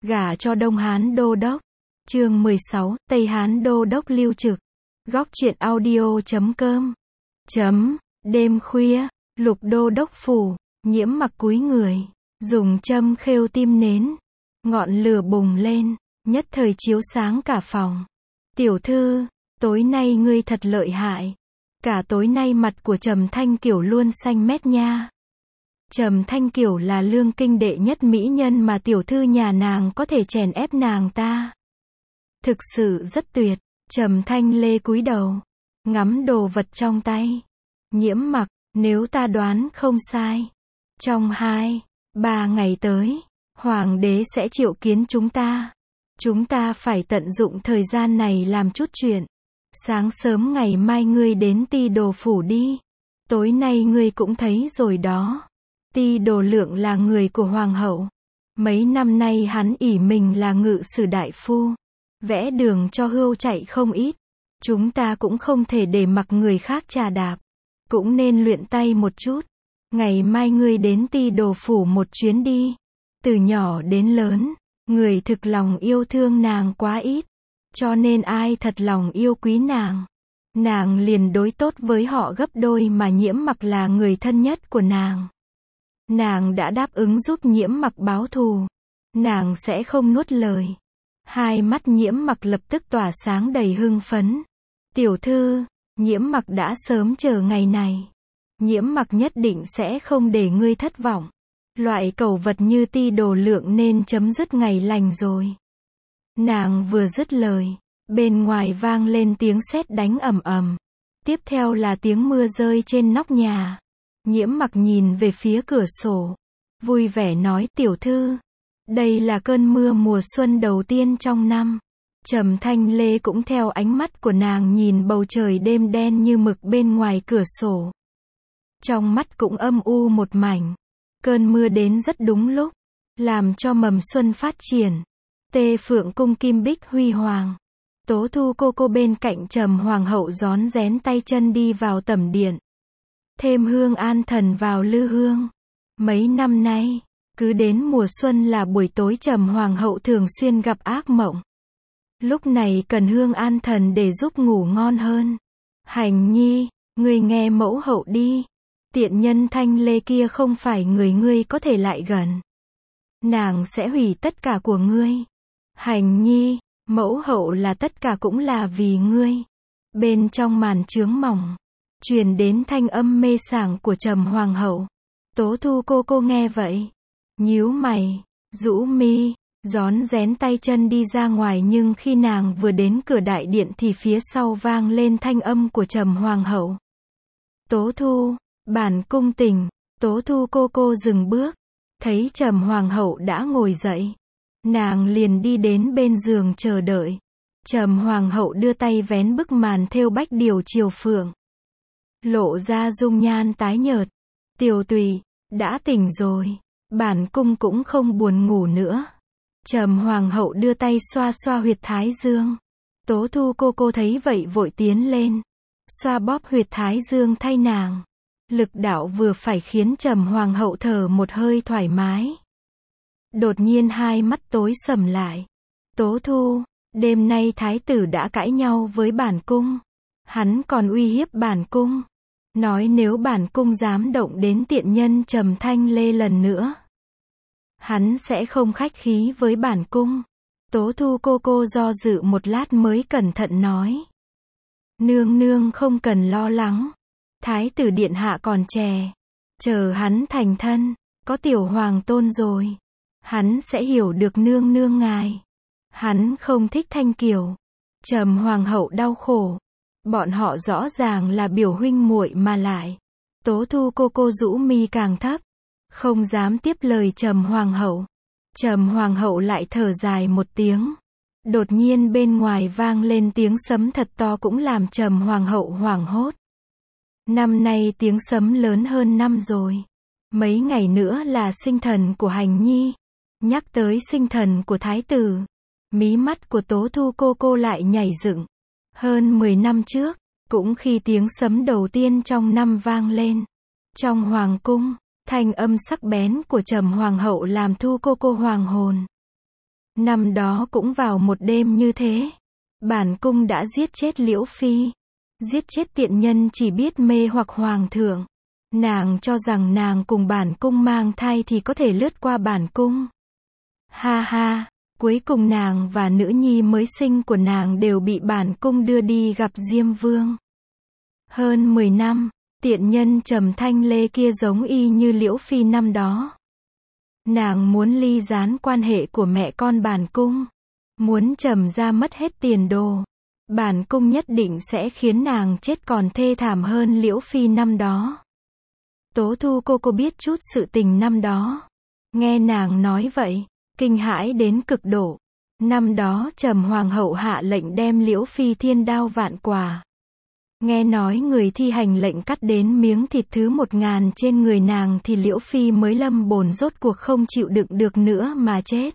Gả cho Đông Hán Đô Đốc. Chương 16, Tây Hán Đô Đốc Lưu Trực. Góc truyện audio.com. Đêm khuya, Lục Đô Đốc phủ, Nhiễm Mặc cúi người, dùng châm khêu tim nến. Ngọn lửa bùng lên, nhất thời chiếu sáng cả phòng. Tiểu thư, tối nay ngươi thật lợi hại. Cả tối nay mặt của Trầm Thanh Kiều luôn xanh mét nha. Trầm Thanh Kiều là lương kinh đệ nhất mỹ nhân mà tiểu thư nhà nàng có thể chèn ép nàng ta. Thực sự rất tuyệt. Trầm Thanh Lê cúi đầu, ngắm đồ vật trong tay. Nhiễm Mặc, nếu ta đoán không sai, trong 2-3 ngày tới, Hoàng đế sẽ triệu kiến chúng ta. Chúng ta phải tận dụng thời gian này làm chút chuyện. Sáng sớm ngày mai ngươi đến Ti Đồ phủ đi. Tối nay ngươi cũng thấy rồi đó. Ti Đồ Lượng là người của Hoàng hậu. Mấy năm nay hắn ỷ mình là ngự sử đại phu, vẽ đường cho hươu chạy không ít. Chúng ta cũng không thể để mặc người khác trà đạp. Cũng nên luyện tay một chút. Ngày mai ngươi đến Ti Đồ phủ một chuyến đi. Từ nhỏ đến lớn, người thực lòng yêu thương nàng quá ít. Cho nên ai thật lòng yêu quý nàng liền đối tốt với họ gấp đôi, mà Nhiễm Mặc là người thân nhất của nàng. Nàng đã đáp ứng giúp Nhiễm Mặc báo thù. Nàng sẽ không nuốt lời. Hai mắt Nhiễm Mặc lập tức tỏa sáng đầy hưng phấn. Tiểu thư, Nhiễm Mặc đã sớm chờ ngày này. Nhiễm Mặc nhất định sẽ không để ngươi thất vọng. Loại cẩu vật như Ti Đồ Lượng nên chấm dứt ngày lành rồi. Nàng vừa dứt lời, bên ngoài vang lên tiếng sét đánh ầm ầm. Tiếp theo là tiếng mưa rơi trên nóc nhà. Nhiễm Mặc nhìn về phía cửa sổ, vui vẻ nói, tiểu thư, đây là cơn mưa mùa xuân đầu tiên trong năm. Trầm Thanh Lê cũng theo ánh mắt của nàng nhìn bầu trời đêm đen như mực bên ngoài cửa sổ. Trong mắt cũng âm u một mảnh. Cơn mưa đến rất đúng lúc, làm cho mầm xuân phát triển. Tê Phượng cung kim bích huy hoàng. Tố Thu cô bên cạnh Trầm Hoàng hậu rón rén tay chân đi vào tẩm điện. Thêm hương an thần vào lư hương. Mấy năm nay, cứ đến mùa xuân là buổi tối Trầm Hoàng hậu thường xuyên gặp ác mộng. Lúc này cần hương an thần để giúp ngủ ngon hơn. Hành nhi, ngươi nghe mẫu hậu đi. Tiện nhân Thanh Lê kia không phải người ngươi có thể lại gần. Nàng sẽ hủy tất cả của ngươi. Hành nhi, mẫu hậu là tất cả cũng là vì ngươi. Bên trong màn chướng mỏng, truyền đến thanh âm mê sảng của Trầm Hoàng hậu. Tố Thu cô nghe vậy, nhíu mày, rũ mi, rón rén tay chân đi ra ngoài, nhưng khi nàng vừa đến cửa đại điện thì phía sau vang lên thanh âm của Trầm Hoàng hậu. Tố Thu, bản cung tỉnh. Tố Thu cô dừng bước, thấy Trầm Hoàng hậu đã ngồi dậy. Nàng liền đi đến bên giường chờ đợi. Trầm Hoàng hậu đưa tay vén bức màn thêu bách điều triều phượng, lộ ra dung nhan tái nhợt. Tiểu tùy, đã tỉnh rồi. Bản cung cũng không buồn ngủ nữa. Trầm Hoàng hậu đưa tay xoa xoa huyệt thái dương. Tố Thu cô thấy vậy vội tiến lên, xoa bóp huyệt thái dương thay nàng. Lực đạo vừa phải khiến Trầm Hoàng hậu thở một hơi thoải mái. Đột nhiên hai mắt tối sầm lại. Tố Thu, đêm nay thái tử đã cãi nhau với bản cung. Hắn còn uy hiếp bản cung, nói nếu bản cung dám động đến tiện nhân Trầm Thanh Lê lần nữa, hắn sẽ không khách khí với bản cung. Tố Thu cô do dự một lát mới cẩn thận nói. Nương nương không cần lo lắng. Thái tử điện hạ còn trẻ. Chờ hắn thành thân, có tiểu hoàng tôn rồi, hắn sẽ hiểu được nương nương ngài. Hắn không thích Thanh Kiều. Trầm Hoàng hậu đau khổ. Bọn họ rõ ràng là biểu huynh muội mà lại. Tố Thu cô rũ mi càng thấp, không dám tiếp lời Trầm Hoàng hậu. Trầm Hoàng hậu lại thở dài một tiếng. Đột nhiên bên ngoài vang lên tiếng sấm thật to cũng làm Trầm Hoàng hậu hoảng hốt. Năm nay tiếng sấm lớn hơn năm rồi. Mấy ngày nữa là sinh thần của Hành nhi. Nhắc tới sinh thần của thái tử, mí mắt của Tố Thu cô lại nhảy dựng. Hơn 10 năm trước, cũng khi tiếng sấm đầu tiên trong năm vang lên, trong hoàng cung, thanh âm sắc bén của Trầm Hoàng hậu làm Thu cô hoàng hồn. Năm đó cũng vào một đêm như thế, bản cung đã giết chết Liễu Phi. Giết chết tiện nhân chỉ biết mê hoặc hoàng thượng. Nàng cho rằng nàng cùng bản cung mang thai thì có thể lướt qua bản cung. Ha ha, cuối cùng nàng và nữ nhi mới sinh của nàng đều bị bản cung đưa đi gặp Diêm Vương. Hơn 10 năm, tiện nhân Trầm Thanh Lê kia giống y như Liễu Phi năm đó. Nàng muốn ly gián quan hệ của mẹ con bản cung. Muốn Trầm ra mất hết tiền đồ. Bản cung nhất định sẽ khiến nàng chết còn thê thảm hơn Liễu Phi năm đó. Tố Thu cô biết chút sự tình năm đó. Nghe nàng nói vậy, kinh hãi đến cực độ. Năm đó Trầm Hoàng hậu hạ lệnh đem Liễu Phi thiên đao vạn quả. Nghe nói người thi hành lệnh cắt đến miếng thịt thứ 1000 trên người nàng thì Liễu Phi mới lâm bồn rốt cuộc không chịu đựng được nữa mà chết.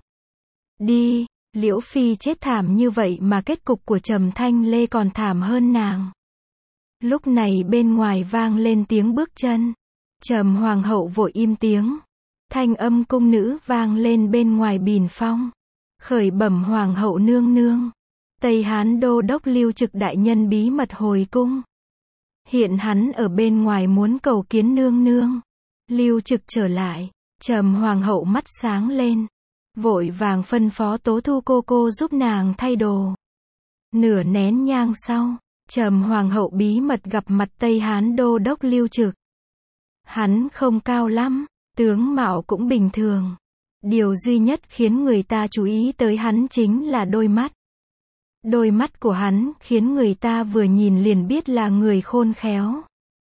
Đi, Liễu Phi chết thảm như vậy mà kết cục của Trầm Thanh Lê còn thảm hơn nàng. Lúc này bên ngoài vang lên tiếng bước chân. Trầm Hoàng hậu vội im tiếng. Thanh âm cung nữ vang lên bên ngoài bìn phong. Khởi bẩm Hoàng hậu nương nương. Tây Hán đô đốc Lưu Trực đại nhân bí mật hồi cung. Hiện hắn ở bên ngoài muốn cầu kiến nương nương. Lưu Trực trở lại. Trầm Hoàng hậu mắt sáng lên. Vội vàng phân phó Tố Thu cô giúp nàng thay đồ. Nửa nén nhang sau, Trầm Hoàng hậu bí mật gặp mặt Tây Hán đô đốc Lưu Trực. Hắn không cao lắm, tướng mạo cũng bình thường. Điều duy nhất khiến người ta chú ý tới hắn chính là đôi mắt. Đôi mắt của hắn khiến người ta vừa nhìn liền biết là người khôn khéo.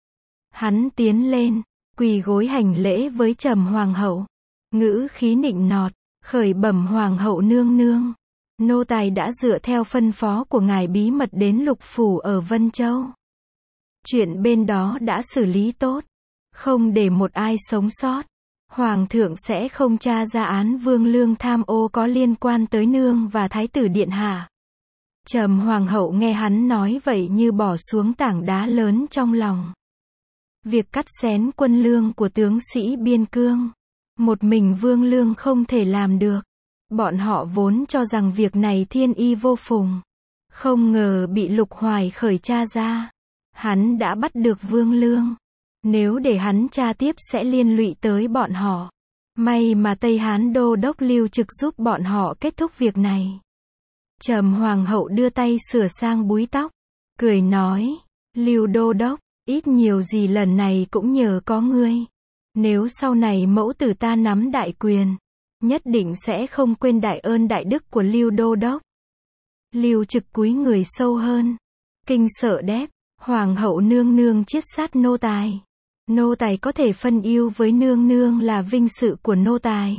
Hắn tiến lên, quỳ gối hành lễ với Trầm Hoàng hậu. Ngữ khí nịnh nọt, khởi bẩm Hoàng hậu nương nương. Nô tài đã dựa theo phân phó của ngài bí mật đến Lục Phủ ở Vân Châu. Chuyện bên đó đã xử lý tốt. Không để một ai sống sót. Hoàng thượng sẽ không tra ra án Vương Lương tham ô có liên quan tới nương và Thái tử điện hạ. Trầm Hoàng hậu nghe hắn nói vậy như bỏ xuống tảng đá lớn trong lòng. Việc cắt xén quân lương của tướng sĩ biên cương, một mình Vương Lương không thể làm được. Bọn họ vốn cho rằng việc này thiên y vô phùng. Không ngờ bị Lục Hoài khởi tra ra. Hắn đã bắt được Vương Lương. Nếu để hắn tra tiếp sẽ liên lụy tới bọn họ. May mà Tây Hán đô đốc Lưu Trực giúp bọn họ kết thúc việc này. Trầm Hoàng hậu đưa tay sửa sang búi tóc. Cười nói, Lưu đô đốc, ít nhiều gì lần này cũng nhờ có ngươi. Nếu sau này mẫu tử ta nắm đại quyền, nhất định sẽ không quên đại ơn đại đức của Lưu đô đốc. Lưu Trực cúi người sâu hơn. Kinh sợ đáp, Hoàng hậu nương nương chiết sát nô tài. Nô tài có thể phân ưu với nương nương là vinh sự của nô tài.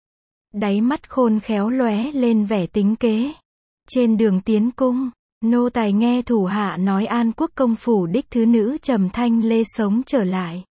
Đáy mắt khôn khéo lóe lên vẻ tính kế. Trên đường tiến cung, nô tài nghe thủ hạ nói An Quốc công phủ đích thứ nữ Trầm Thanh Lê sống trở lại.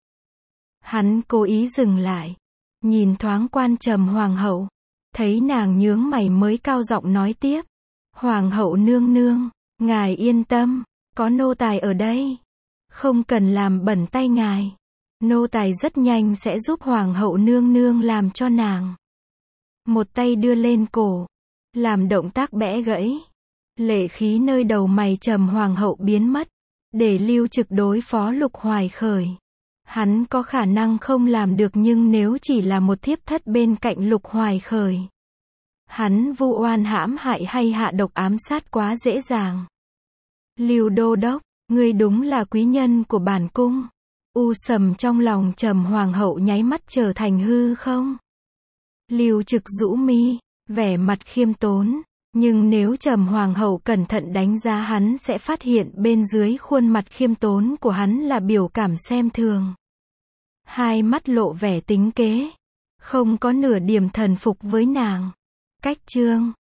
Hắn cố ý dừng lại, nhìn thoáng quan Trầm Hoàng hậu, thấy nàng nhướng mày mới cao giọng nói tiếp. Hoàng hậu nương nương, ngài yên tâm, có nô tài ở đây. Không cần làm bẩn tay ngài. Nô tài rất nhanh sẽ giúp Hoàng hậu nương nương làm cho nàng. Một tay đưa lên cổ, làm động tác bẽ gãy. Lệ khí nơi đầu mày Trầm Hoàng hậu biến mất, để Lưu Trực đối phó Lục Hoài khởi. Hắn có khả năng không làm được nhưng nếu chỉ là một thiếp thất bên cạnh Lục Hoài khởi. Hắn vu oan hãm hại hay hạ độc ám sát quá dễ dàng. Lưu đô đốc, ngươi đúng là quý nhân của bản cung. U sầm trong lòng Trầm Hoàng hậu nháy mắt trở thành hư không. Lưu Trực rũ mi, vẻ mặt khiêm tốn. Nhưng nếu Trầm Hoàng hậu cẩn thận đánh giá hắn sẽ phát hiện bên dưới khuôn mặt khiêm tốn của hắn là biểu cảm xem thường. Hai mắt lộ vẻ tính kế. Không có nửa điểm thần phục với nàng. Cách chương